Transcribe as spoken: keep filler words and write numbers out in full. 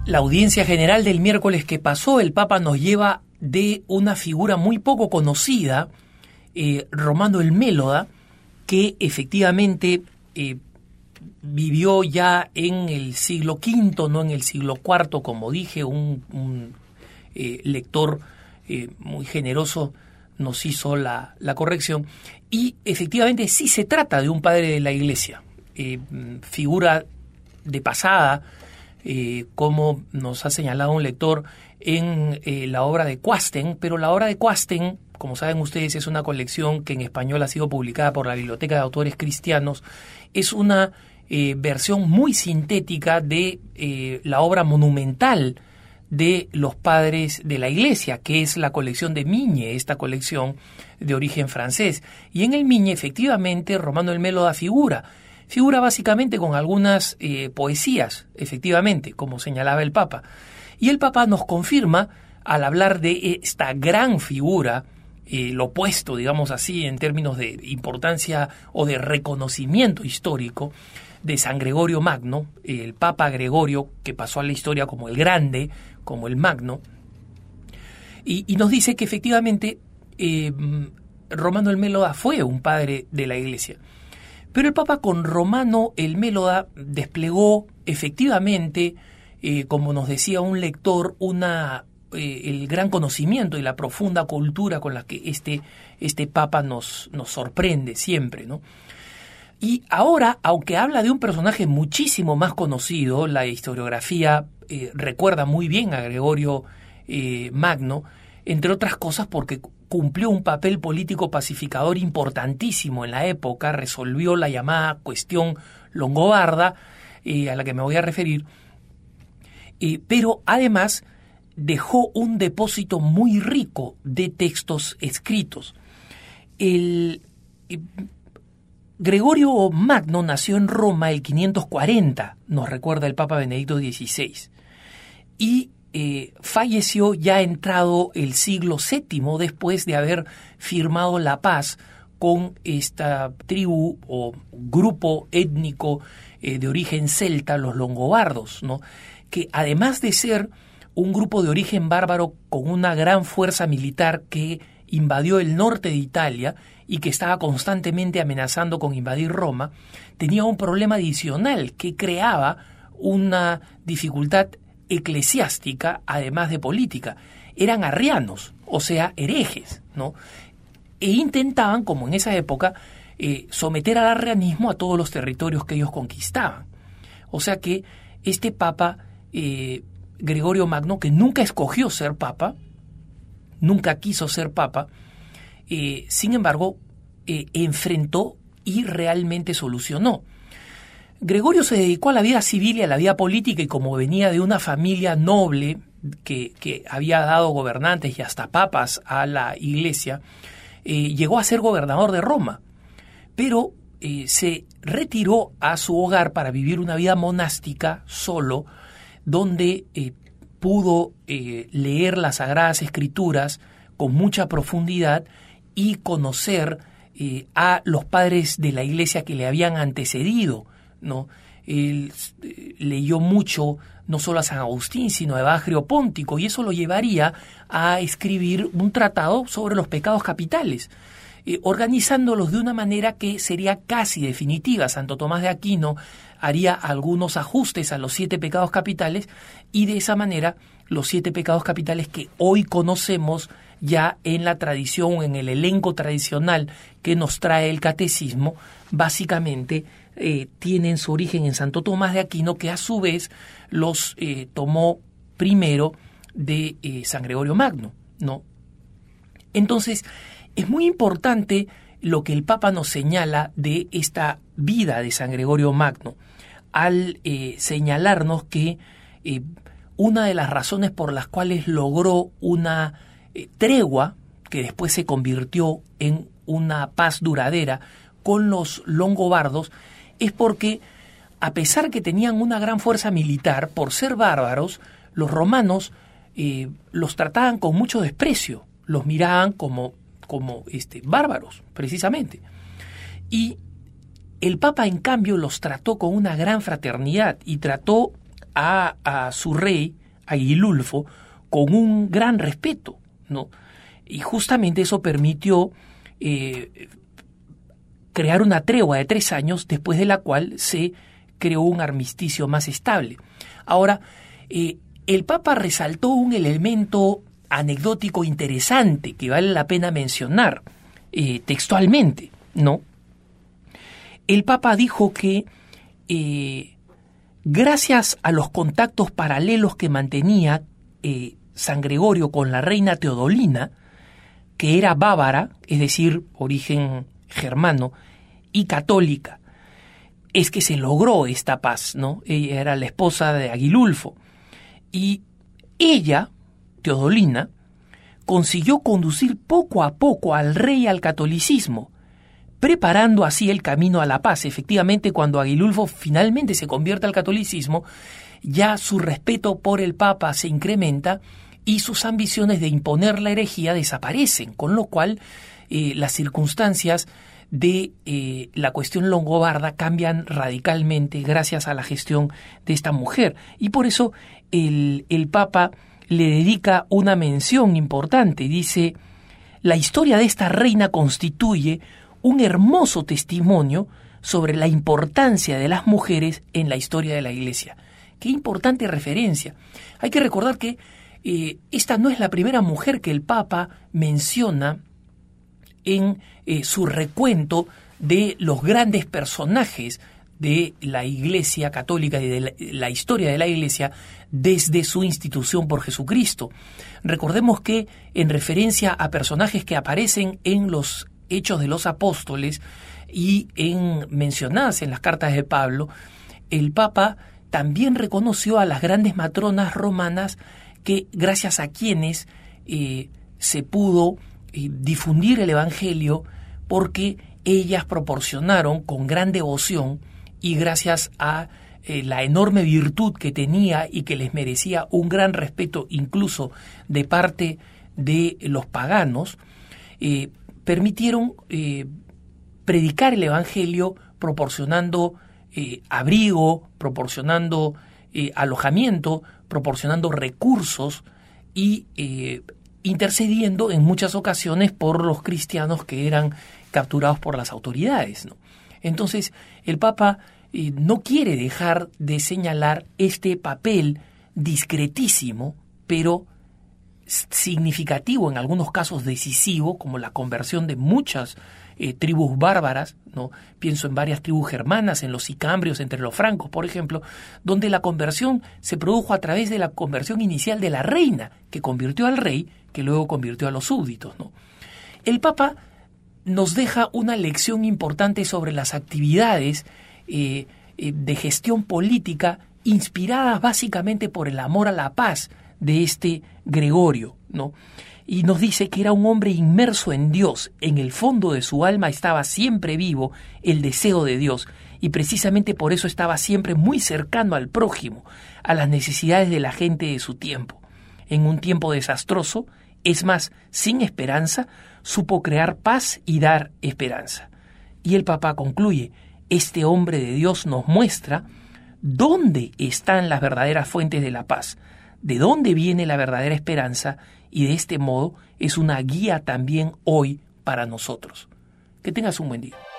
La audiencia general del miércoles que pasó, el Papa nos lleva de una figura muy poco conocida, eh, Romano el Méloda, que efectivamente eh, vivió ya en el siglo quinto, no en el siglo cuarto, como dije, un, un eh, lector eh, muy generoso nos hizo la, la corrección, y efectivamente sí se trata de un padre de la Iglesia, eh, figura de pasada, eh, como nos ha señalado un lector en eh, la obra de Quasten, pero la obra de Quasten, como saben ustedes, es una colección que en español ha sido publicada por la Biblioteca de Autores Cristianos, es una eh, versión muy sintética de eh, la obra monumental de los padres de la Iglesia, que es la colección de Migne, esta colección de origen francés. Y en el Migne, efectivamente, Romano el Méloda figura, figura básicamente con algunas eh, poesías, efectivamente, como señalaba el Papa. Y el Papa nos confirma, al hablar de esta gran figura, eh, lo opuesto, digamos así, en términos de importancia o de reconocimiento histórico, de San Gregorio Magno, el Papa Gregorio, que pasó a la historia como el Grande, como el Magno, y, y nos dice que efectivamente eh, Romano el Méloda fue un padre de la Iglesia. Pero el Papa con Romano el Méloda desplegó efectivamente, eh, como nos decía un lector, una, eh, el gran conocimiento y la profunda cultura con la que este, este Papa nos, nos sorprende siempre, ¿no? Y ahora, aunque habla de un personaje muchísimo más conocido, la historiografía eh, recuerda muy bien a Gregorio eh, Magno, entre otras cosas porque cumplió un papel político pacificador importantísimo en la época, resolvió la llamada cuestión longobarda, eh, a la que me voy a referir, eh, pero además dejó un depósito muy rico de textos escritos. El... Eh, Gregorio Magno nació en Roma el quinientos cuarenta, nos recuerda el Papa Benedicto dieciséis, y eh, falleció ya entrado el siglo séptimo después de haber firmado la paz con esta tribu o grupo étnico eh, de origen celta, los longobardos, ¿no? Que además de ser un grupo de origen bárbaro con una gran fuerza militar que invadió el norte de Italia y que estaba constantemente amenazando con invadir Roma, tenía un problema adicional que creaba una dificultad eclesiástica, además de política. Eran arrianos, o sea, herejes, ¿no? E intentaban, como en esa época, eh, someter al arrianismo a todos los territorios que ellos conquistaban. O sea que este papa, eh, Gregorio Magno, que nunca escogió ser papa, nunca quiso ser papa, eh, sin embargo, eh, enfrentó y realmente solucionó. Gregorio se dedicó a la vida civil y a la vida política, y como venía de una familia noble que, que había dado gobernantes y hasta papas a la Iglesia, eh, llegó a ser gobernador de Roma, pero eh, se retiró a su hogar para vivir una vida monástica solo, donde eh, pudo eh, leer las Sagradas Escrituras con mucha profundidad y conocer eh, a los padres de la Iglesia que le habían antecedido, ¿no? Él eh, leyó mucho, no solo a San Agustín, sino a Evagrio Póntico, y eso lo llevaría a escribir un tratado sobre los pecados capitales, eh, organizándolos de una manera que sería casi definitiva. Santo Tomás de Aquino haría algunos ajustes a los siete pecados capitales, y de esa manera los siete pecados capitales que hoy conocemos ya en la tradición, en el elenco tradicional que nos trae el catecismo, básicamente eh, tienen su origen en Santo Tomás de Aquino, que a su vez los eh, tomó primero de eh, San Gregorio Magno, ¿no? Entonces, es muy importante lo que el Papa nos señala de esta vida de San Gregorio Magno, al eh, señalarnos que eh, una de las razones por las cuales logró una eh, tregua, que después se convirtió en una paz duradera con los longobardos, es porque, a pesar que tenían una gran fuerza militar, por ser bárbaros, los romanos eh, los trataban con mucho desprecio, los miraban como, como este, bárbaros, precisamente. Y el Papa, en cambio, los trató con una gran fraternidad y trató a, a su rey, Agilulfo, con un gran respeto, ¿no? Y justamente eso permitió eh, crear una tregua de tres años, después de la cual se creó un armisticio más estable. Ahora, eh, el Papa resaltó un elemento anecdótico interesante que vale la pena mencionar eh, textualmente, ¿no? El Papa dijo que eh, gracias a los contactos paralelos que mantenía eh, San Gregorio con la reina Teodolina, que era bávara, es decir, origen germano, y católica, es que se logró esta paz, ¿no? Ella era la esposa de Agilulfo. Y ella, Teodolina, consiguió conducir poco a poco al rey al catolicismo, preparando así el camino a la paz. Efectivamente, cuando Agilulfo finalmente se convierte al catolicismo, ya su respeto por el Papa se incrementa y sus ambiciones de imponer la herejía desaparecen, con lo cual eh, las circunstancias de eh, la cuestión longobarda cambian radicalmente gracias a la gestión de esta mujer. Y por eso el, el Papa le dedica una mención importante. Dice: la historia de esta reina constituye un hermoso testimonio sobre la importancia de las mujeres en la historia de la Iglesia. Qué importante referencia. Hay que recordar que eh, esta no es la primera mujer que el Papa menciona en eh, su recuento de los grandes personajes de la Iglesia católica y de la, la historia de la Iglesia desde su institución por Jesucristo. Recordemos que en referencia a personajes que aparecen en los Hechos de los Apóstoles y en mencionadas en las cartas de Pablo, el Papa también reconoció a las grandes matronas romanas que, gracias a quienes eh, se pudo eh, difundir el Evangelio, porque ellas proporcionaron con gran devoción y gracias a eh, la enorme virtud que tenía y que les merecía un gran respeto incluso de parte de los paganos, eh, permitieron eh, predicar el Evangelio proporcionando eh, abrigo, proporcionando eh, alojamiento, proporcionando recursos y eh, intercediendo en muchas ocasiones por los cristianos que eran capturados por las autoridades, ¿no? Entonces, el Papa eh, no quiere dejar de señalar este papel discretísimo, pero significativo, en algunos casos decisivo, como la conversión de muchas eh, tribus bárbaras, ¿no? Pienso en varias tribus germanas, en los sicambrios, entre los francos, por ejemplo, donde la conversión se produjo a través de la conversión inicial de la reina, que convirtió al rey, que luego convirtió a los súbditos, ¿no? El Papa nos deja una lección importante sobre las actividades eh, eh, de gestión política inspiradas básicamente por el amor a la paz de este Gregorio, ¿no? Y nos dice que era un hombre inmerso en Dios. En el fondo de su alma estaba siempre vivo el deseo de Dios, y precisamente por eso estaba siempre muy cercano al prójimo, a las necesidades de la gente de su tiempo. En un tiempo desastroso, es más, sin esperanza, supo crear paz y dar esperanza. Y el Papa concluye: este hombre de Dios nos muestra dónde están las verdaderas fuentes de la paz, de dónde viene la verdadera esperanza, y de este modo es una guía también hoy para nosotros. Que tengas un buen día.